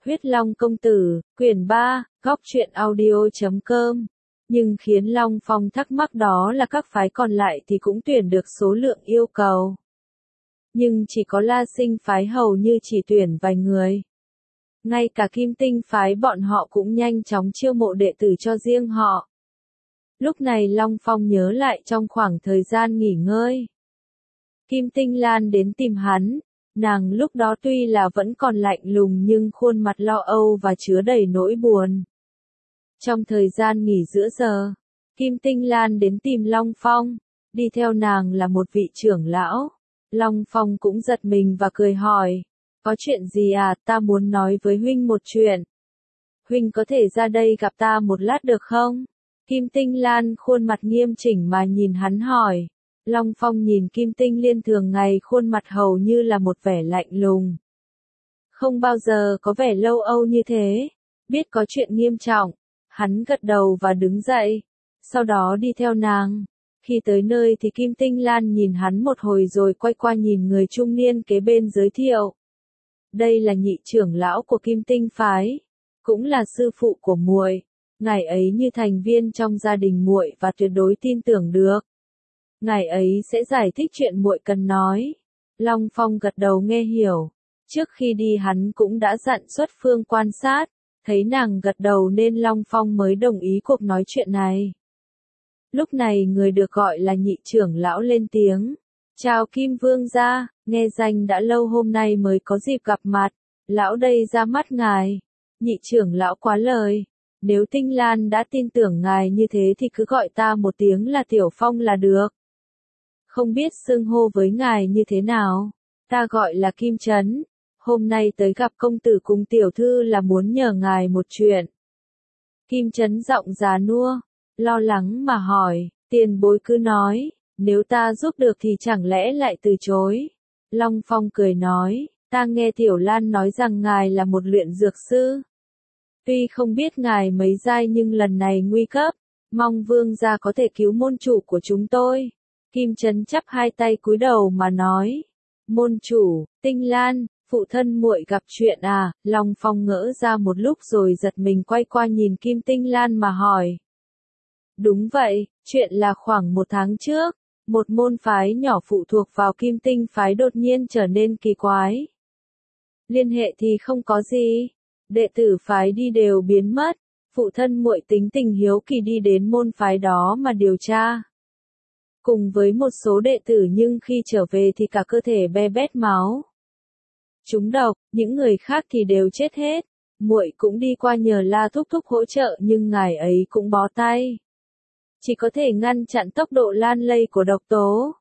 Huyết Long công tử, quyển 3, góc truyện audio.com. Nhưng khiến Long Phong thắc mắc đó là các phái còn lại thì cũng tuyển được số lượng yêu cầu. Nhưng chỉ có La Sinh phái hầu như chỉ tuyển vài người. Ngay cả Kim Tinh phái bọn họ cũng nhanh chóng chiêu mộ đệ tử cho riêng họ. Lúc này Long Phong nhớ lại trong khoảng thời gian nghỉ ngơi. Kim Tinh Lan đến tìm hắn. Nàng lúc đó tuy là vẫn còn lạnh lùng nhưng khuôn mặt lo âu và chứa đầy nỗi buồn. Trong thời gian nghỉ giữa giờ, Kim Tinh Lan đến tìm Long Phong, đi theo nàng là một vị trưởng lão. Long Phong cũng giật mình và cười hỏi, có chuyện gì à, ta muốn nói với huynh một chuyện. Huynh có thể ra đây gặp ta một lát được không? Kim Tinh Lan khuôn mặt nghiêm chỉnh mà nhìn hắn hỏi. Long Phong nhìn Kim Tinh Liên thường ngày khuôn mặt hầu như là một vẻ lạnh lùng. Không bao giờ có vẻ lâu âu như thế. Biết có chuyện nghiêm trọng, hắn gật đầu và đứng dậy. Sau đó đi theo nàng. Khi tới nơi thì Kim Tinh Lan nhìn hắn một hồi rồi quay qua nhìn người trung niên kế bên giới thiệu. Đây là nhị trưởng lão của Kim Tinh phái, cũng là sư phụ của muội. Ngài ấy như thành viên trong gia đình muội và tuyệt đối tin tưởng được. Ngài ấy sẽ giải thích chuyện muội cần nói. Long Phong gật đầu nghe hiểu. Trước khi đi hắn cũng đã dặn Xuất Phương quan sát. Thấy nàng gật đầu nên Long Phong mới đồng ý cuộc nói chuyện này. Lúc này người được gọi là nhị trưởng lão lên tiếng. Chào Kim Vương gia, nghe danh đã lâu hôm nay mới có dịp gặp mặt. Lão đây ra mắt ngài. Nhị trưởng lão quá lời. Nếu Tinh Lan đã tin tưởng ngài như thế thì cứ gọi ta một tiếng là Tiểu Phong là được. Không biết xưng hô với ngài như thế nào? Ta gọi là Kim Trấn. Hôm nay tới gặp công tử cùng tiểu thư là muốn nhờ ngài một chuyện. Kim Trấn giọng già nua, lo lắng mà hỏi, tiền bối cứ nói, nếu ta giúp được thì chẳng lẽ lại từ chối. Long Phong cười nói, ta nghe Tiểu Lan nói rằng ngài là một luyện dược sư. Tuy không biết ngài mấy giai nhưng lần này nguy cấp, mong vương gia có thể cứu môn chủ của chúng tôi. Kim Trấn chắp hai tay cúi đầu mà nói, môn chủ, Tinh Lan, phụ thân muội gặp chuyện à? Long Phong ngỡ ra một lúc rồi giật mình quay qua nhìn Kim Tinh Lan mà hỏi. Đúng vậy, chuyện là khoảng 1 tháng trước, một môn phái nhỏ phụ thuộc vào Kim Tinh phái đột nhiên trở nên kỳ quái. Liên hệ thì không có gì, đệ tử phái đi đều biến mất, phụ thân muội tính tình hiếu kỳ đi đến môn phái đó mà điều tra. Cùng với một số đệ tử nhưng khi trở về thì cả cơ thể be bét máu. Trúng độc, những người khác thì đều chết hết. Muội cũng đi qua nhờ La thúc thúc hỗ trợ nhưng ngài ấy cũng bó tay. Chỉ có thể ngăn chặn tốc độ lan lây của độc tố.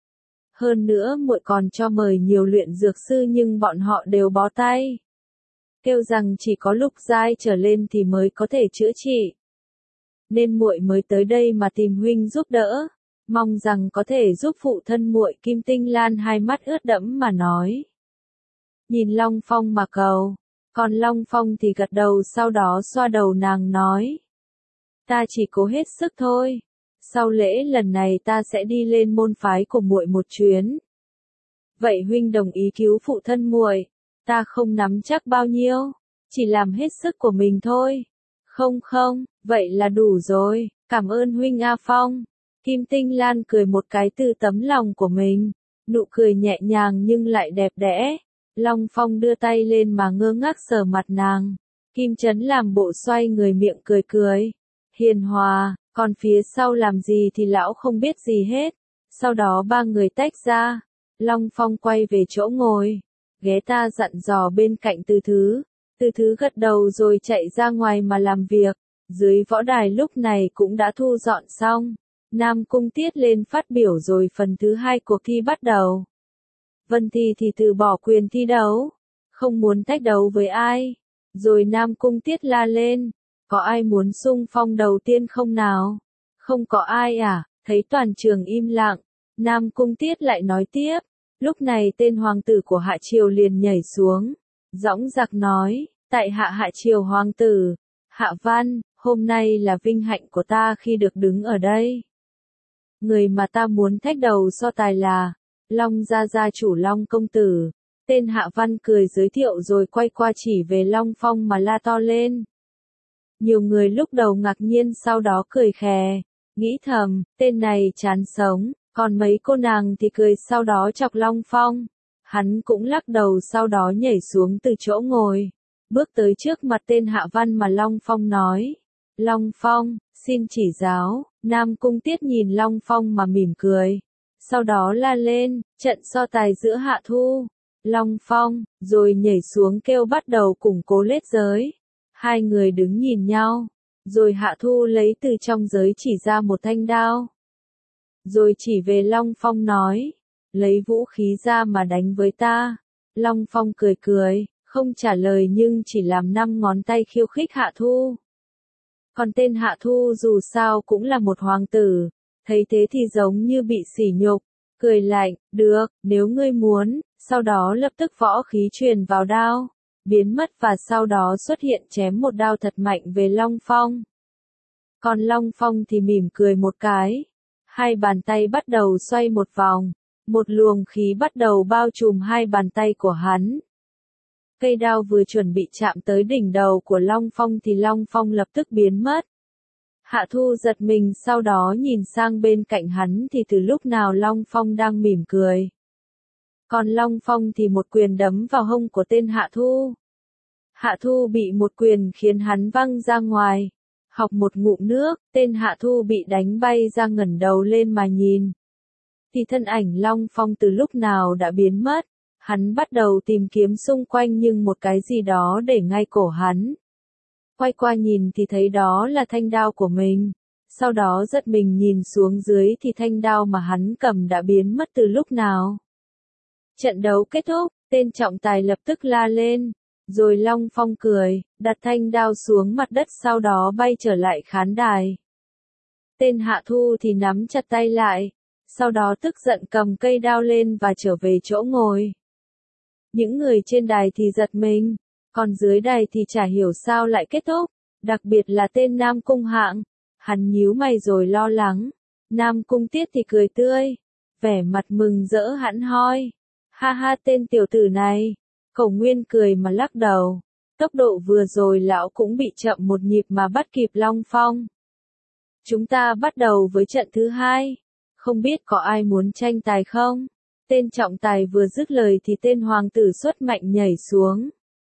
Hơn nữa muội còn cho mời nhiều luyện dược sư nhưng bọn họ đều bó tay. Kêu rằng chỉ có lục giai trở lên thì mới có thể chữa trị. Nên muội mới tới đây mà tìm huynh giúp đỡ. Mong rằng có thể giúp phụ thân muội. Kim Tinh Lan hai mắt ướt đẫm mà nói. Nhìn Long Phong mà cầu. Còn Long Phong thì gật đầu sau đó xoa đầu nàng nói. Ta chỉ cố hết sức thôi. Sau lễ lần này ta sẽ đi lên môn phái của muội một chuyến. Vậy huynh đồng ý cứu phụ thân muội? Ta không nắm chắc bao nhiêu. Chỉ làm hết sức của mình thôi. Không, vậy là đủ rồi. Cảm ơn huynh A Phong. Kim Tinh Lan cười một cái từ tấm lòng của mình. Nụ cười nhẹ nhàng nhưng lại đẹp đẽ. Long Phong đưa tay lên mà ngơ ngác sờ mặt nàng. Kim Trấn làm bộ xoay người miệng cười cười. Hiền hòa, còn phía sau làm gì thì lão không biết gì hết. Sau đó ba người tách ra. Long Phong quay về chỗ ngồi. Ghé ta dặn dò bên cạnh Từ Thứ. Từ Thứ gật đầu rồi chạy ra ngoài mà làm việc. Dưới võ đài lúc này cũng đã thu dọn xong. Nam Cung Tiết lên phát biểu rồi phần thứ 2 cuộc thi bắt đầu. Vân Thi thì từ bỏ quyền thi đấu, không muốn tách đấu với ai. Rồi Nam Cung Tiết la lên, có ai muốn xung phong đầu tiên không nào? Không có ai à? Thấy toàn trường im lặng, Nam Cung Tiết lại nói tiếp. Lúc này tên hoàng tử của Hạ Triều liền nhảy xuống, dõng dạc nói, tại Hạ Triều hoàng tử, Hạ Văn, hôm nay là vinh hạnh của ta khi được đứng ở đây. Người mà ta muốn thách đầu so tài là Long gia gia chủ Long công tử. Tên Hạ Văn cười giới thiệu rồi quay qua chỉ về Long Phong mà la to lên. Nhiều người lúc đầu ngạc nhiên sau đó cười khè, nghĩ thầm, tên này chán sống, còn mấy cô nàng thì cười sau đó chọc Long Phong. Hắn cũng lắc đầu sau đó nhảy xuống từ chỗ ngồi, bước tới trước mặt tên Hạ Văn mà Long Phong nói. Long Phong, xin chỉ giáo. Nam Cung Tiết nhìn Long Phong mà mỉm cười. Sau đó la lên, trận so tài giữa Hạ Thu, Long Phong, rồi nhảy xuống kêu bắt đầu củng cố lết giới. Hai người đứng nhìn nhau, rồi Hạ Thu lấy từ trong giới chỉ ra một thanh đao. Rồi chỉ về Long Phong nói, lấy vũ khí ra mà đánh với ta. Long Phong cười cười, không trả lời nhưng chỉ làm 5 ngón tay khiêu khích Hạ Thu. Còn tên Hạ Thu dù sao cũng là một hoàng tử, thấy thế thì giống như bị sỉ nhục, cười lạnh, được, nếu ngươi muốn, sau đó lập tức võ khí truyền vào đao, biến mất và sau đó xuất hiện chém một đao thật mạnh về Long Phong. Còn Long Phong thì mỉm cười một cái, hai bàn tay bắt đầu xoay một vòng, một luồng khí bắt đầu bao trùm hai bàn tay của hắn. Cây đao vừa chuẩn bị chạm tới đỉnh đầu của Long Phong thì Long Phong lập tức biến mất. Hạ Thu giật mình sau đó nhìn sang bên cạnh hắn thì từ lúc nào Long Phong đang mỉm cười. Còn Long Phong thì một quyền đấm vào hông của tên Hạ Thu. Hạ Thu bị một quyền khiến hắn văng ra ngoài. Học một ngụm nước, tên Hạ Thu bị đánh bay ra ngẩng đầu lên mà nhìn. Thì thân ảnh Long Phong từ lúc nào đã biến mất. Hắn bắt đầu tìm kiếm xung quanh nhưng một cái gì đó để ngay cổ hắn. Quay qua nhìn thì thấy đó là thanh đao của mình. Sau đó giật mình nhìn xuống dưới thì thanh đao mà hắn cầm đã biến mất từ lúc nào. Trận đấu kết thúc, tên trọng tài lập tức la lên. Rồi Long Phong cười, đặt thanh đao xuống mặt đất sau đó bay trở lại khán đài. Tên Hạ Thu thì nắm chặt tay lại. Sau đó tức giận cầm cây đao lên và trở về chỗ ngồi. Những người trên đài thì giật mình, còn dưới đài thì chả hiểu sao lại kết thúc, đặc biệt là tên Nam Cung Hạng. Hắn nhíu mày rồi lo lắng. Nam Cung Tiết thì cười tươi, vẻ mặt mừng rỡ hẳn hoi. Ha ha tên tiểu tử này. Cổ Nguyên cười mà lắc đầu. Tốc độ vừa rồi lão cũng bị chậm một nhịp mà bắt kịp Long Phong. Chúng ta bắt đầu với trận thứ hai. Không biết có ai muốn tranh tài không? Tên trọng tài vừa dứt lời thì tên hoàng tử Xuất Mạnh nhảy xuống.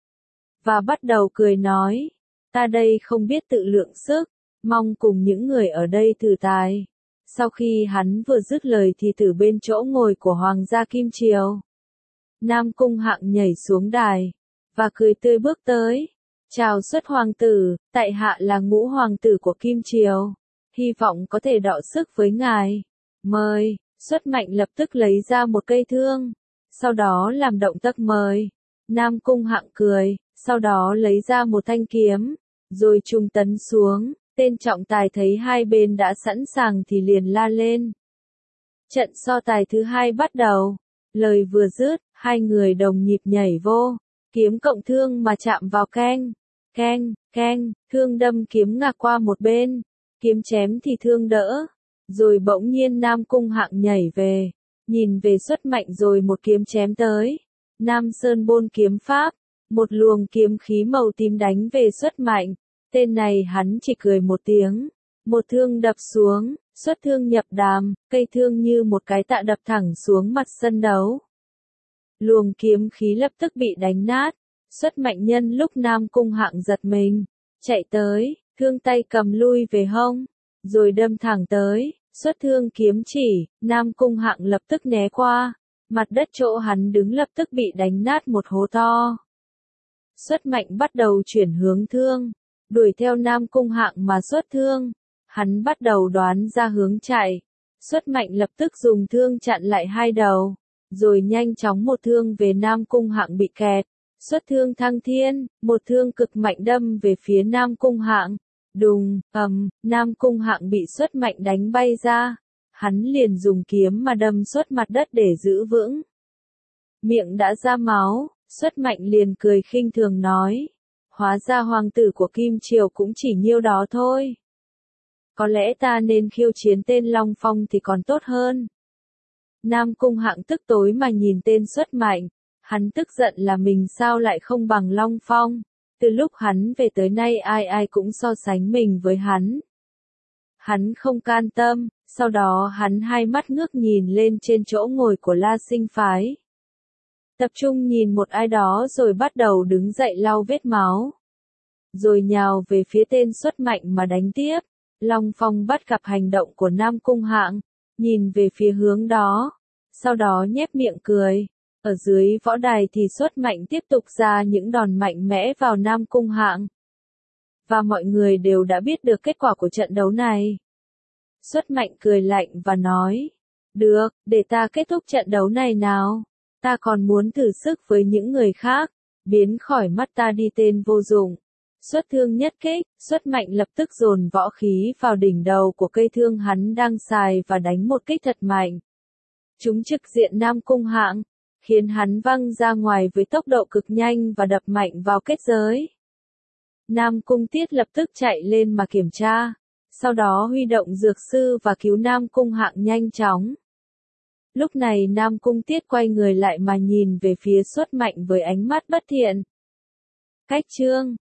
Và bắt đầu cười nói. Ta đây không biết tự lượng sức, mong cùng những người ở đây thử tài. Sau khi hắn vừa dứt lời thì từ bên chỗ ngồi của Hoàng gia Kim Triều. Nam Cung Hạng nhảy xuống đài, và cười tươi bước tới. Chào Xuất hoàng tử, tại hạ là Ngũ hoàng tử của Kim Triều. Hy vọng có thể đọ sức với ngài. Mời. Xuất Mạnh lập tức lấy ra một cây thương, sau đó làm động tác mời. Nam Cung Hạng cười, sau đó lấy ra một thanh kiếm, rồi trung tấn xuống. Tên trọng tài thấy hai bên đã sẵn sàng thì liền la lên. Trận so tài thứ hai bắt đầu. Lời vừa dứt, hai người đồng nhịp nhảy vô, kiếm cộng thương mà chạm vào keng, keng, keng, thương đâm kiếm ngả qua một bên, kiếm chém thì thương đỡ. Rồi bỗng nhiên Nam Cung Hạng nhảy về, nhìn về Xuất Mạnh rồi một kiếm chém tới. Nam Sơn Bôn kiếm pháp, một luồng kiếm khí màu tím đánh về Xuất Mạnh. Tên này hắn chỉ cười một tiếng, một thương đập xuống, xuất thương nhập đàm, cây thương như một cái tạ đập thẳng xuống mặt sân đấu. Luồng kiếm khí lập tức bị đánh nát. Xuất Mạnh nhân lúc Nam Cung Hạng giật mình, chạy tới, thương tay cầm lui về hông, rồi đâm thẳng tới. Xuất thương kiếm chỉ, Nam Cung Hạng lập tức né qua, mặt đất chỗ hắn đứng lập tức bị đánh nát một hố to. Xuất Mạnh bắt đầu chuyển hướng thương, đuổi theo Nam Cung Hạng mà xuất thương. Hắn bắt đầu đoán ra hướng chạy. Xuất Mạnh lập tức dùng thương chặn lại hai đầu, rồi nhanh chóng một thương về Nam Cung Hạng bị kẹt. Xuất thương thăng thiên, một thương cực mạnh đâm về phía Nam Cung Hạng. Đùng, Nam Cung Hạng bị Xuất Mạnh đánh bay ra. Hắn liền dùng kiếm mà đâm xuất mặt đất để giữ vững. Miệng đã ra máu, Xuất Mạnh liền cười khinh thường nói. Hóa ra hoàng tử của Kim Triều cũng chỉ nhiêu đó thôi. Có lẽ ta nên khiêu chiến tên Long Phong thì còn tốt hơn. Nam Cung Hạng tức tối mà nhìn tên Xuất Mạnh. Hắn tức giận là mình sao lại không bằng Long Phong. Từ lúc hắn về tới nay ai ai cũng so sánh mình với hắn. Hắn không can tâm, sau đó hắn hai mắt ngước nhìn lên trên chỗ ngồi của La Sinh Phái. Tập trung nhìn một ai đó rồi bắt đầu đứng dậy lau vết máu. Rồi nhào về phía tên Xuất Mạnh mà đánh tiếp. Long Phong bắt gặp hành động của Nam Cung Hạng, nhìn về phía hướng đó, sau đó nhếch miệng cười. Ở dưới võ đài thì Xuất Mạnh tiếp tục ra những đòn mạnh mẽ vào Nam Cung Hạng. Và mọi người đều đã biết được kết quả của trận đấu này. Xuất Mạnh cười lạnh và nói, được, để ta kết thúc trận đấu này nào. Ta còn muốn thử sức với những người khác, biến khỏi mắt ta đi tên vô dụng. Xuất thương nhất kích, Xuất Mạnh lập tức dồn võ khí vào đỉnh đầu của cây thương hắn đang xài và đánh một kích thật mạnh. Trúng trực diện Nam Cung Hạng, khiến hắn văng ra ngoài với tốc độ cực nhanh và đập mạnh vào kết giới. Nam Cung Tiết lập tức chạy lên mà kiểm tra, sau đó huy động dược sư và cứu Nam Cung Hạng nhanh chóng. Lúc này Nam Cung Tiết quay người lại mà nhìn về phía Xuất Mạnh với ánh mắt bất thiện. Cách chương